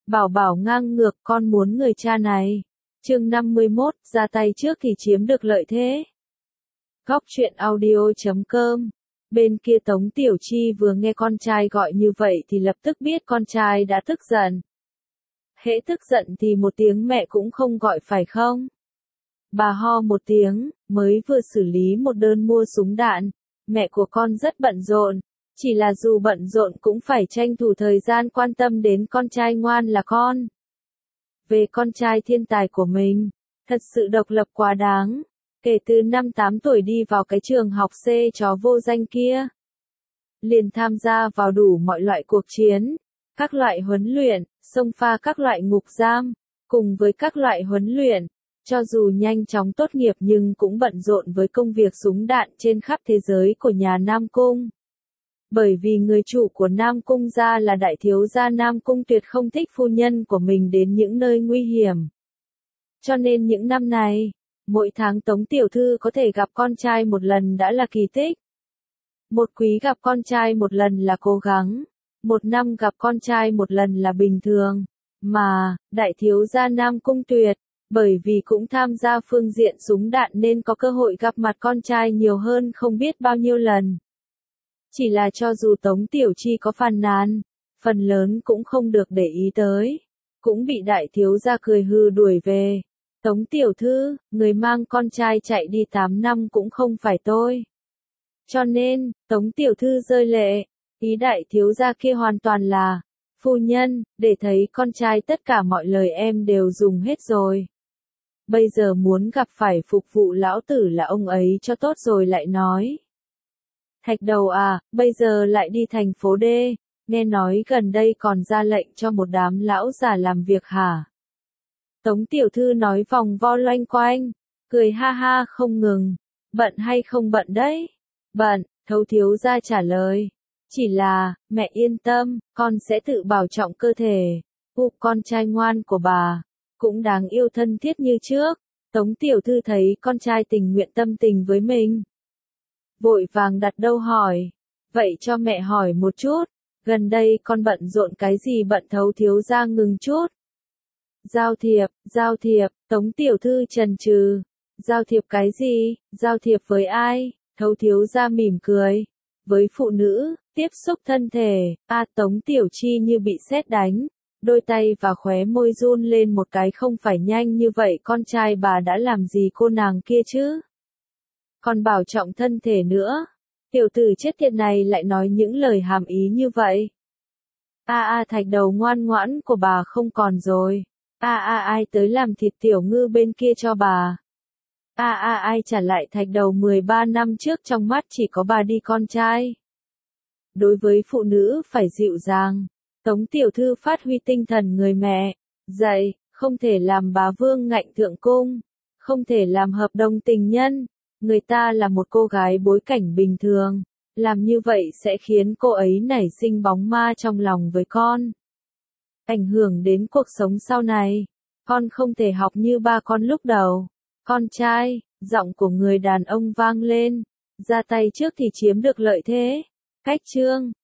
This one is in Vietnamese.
Bảo bảo ngang ngược con muốn người cha này. Chương 51, ra tay trước thì chiếm được lợi thế. Góc truyện audio.com. Bên kia Tống Tiểu Chi vừa nghe con trai gọi như vậy thì lập tức biết con trai đã tức giận. Hễ tức giận thì một tiếng mẹ cũng không gọi phải không? Bà ho một tiếng, mới vừa xử lý một đơn mua súng đạn. Mẹ của con rất bận rộn, chỉ là dù bận rộn cũng phải tranh thủ thời gian quan tâm đến con trai ngoan là con. Về con trai thiên tài của mình, thật sự độc lập quá đáng. Kể từ năm 8 tuổi đi vào cái trường học C chó vô danh kia, liền tham gia vào đủ mọi loại cuộc chiến, các loại huấn luyện, xông pha các loại ngục giam, cùng với các loại huấn luyện. Cho dù nhanh chóng tốt nghiệp nhưng cũng bận rộn với công việc súng đạn trên khắp thế giới của nhà Nam Cung. Bởi vì người chủ của Nam Cung gia là đại thiếu gia Nam Cung tuyệt không thích phu nhân của mình đến những nơi nguy hiểm. Cho nên những năm này, mỗi tháng Tống Tiểu Thư có thể gặp con trai một lần đã là kỳ tích. Một quý gặp con trai một lần là cố gắng, một năm gặp con trai một lần là bình thường. Mà, đại thiếu gia Nam Cung tuyệt, bởi vì cũng tham gia phương diện súng đạn nên có cơ hội gặp mặt con trai nhiều hơn không biết bao nhiêu lần. Chỉ là cho dù Tống Tiểu Chi có phàn nàn, phần lớn cũng không được để ý tới. Cũng bị đại thiếu gia cười hư đuổi về. Tống Tiểu Thư, người mang con trai chạy đi 8 năm cũng không phải tôi. Cho nên, Tống Tiểu Thư rơi lệ. Ý đại thiếu gia kia hoàn toàn là, phu nhân, để thấy con trai tất cả mọi lời em đều dùng hết rồi. Bây giờ muốn gặp phải phục vụ lão tử là ông ấy cho tốt rồi lại nói. Thạch Đầu à, bây giờ lại đi thành phố D, nghe nói gần đây còn ra lệnh cho một đám lão già làm việc hả? Tống Tiểu Thư nói vòng vo loanh quanh, cười ha ha không ngừng. Bận hay không bận đấy? Bận, Thấu thiếu gia trả lời. Chỉ là, mẹ yên tâm, con sẽ tự bảo trọng cơ thể. Con trai ngoan của bà, cũng đáng yêu thân thiết như trước. Tống Tiểu Thư thấy con trai tình nguyện tâm tình với mình, vội vàng đặt câu hỏi. Vậy cho mẹ hỏi một chút, gần đây con bận rộn cái gì? Bận Thấu thiếu gia ngừng chút. Giao thiệp, Tống Tiểu Thư chần chừ. Giao thiệp cái gì? Giao thiệp với ai? Thấu thiếu gia mỉm cười. Với phụ nữ, tiếp xúc thân thể. Tống Tiểu Chi như bị sét đánh. Đôi tay và khóe môi run lên một cái. Không phải nhanh như vậy, con trai bà đã làm gì cô nàng kia chứ? Còn bảo trọng thân thể nữa. Tiểu tử chết tiệt này lại nói những lời hàm ý như vậy. Thạch Đầu ngoan ngoãn của bà không còn rồi. Ai tới làm thịt tiểu ngư bên kia cho bà? Ai trả lại Thạch Đầu 13 năm trước trong mắt chỉ có bà đi con trai. Đối với phụ nữ phải dịu dàng. Tống Tiểu Thư phát huy tinh thần người mẹ. Dạy, không thể làm bá vương ngạnh thượng cung. Không thể làm hợp đồng tình nhân. Người ta là một cô gái bối cảnh bình thường. Làm như vậy sẽ khiến cô ấy nảy sinh bóng ma trong lòng với con. Ảnh hưởng đến cuộc sống sau này. Con không thể học như ba con lúc đầu. Con trai, giọng của người đàn ông vang lên. Ra tay trước thì chiếm được lợi thế. Cách chương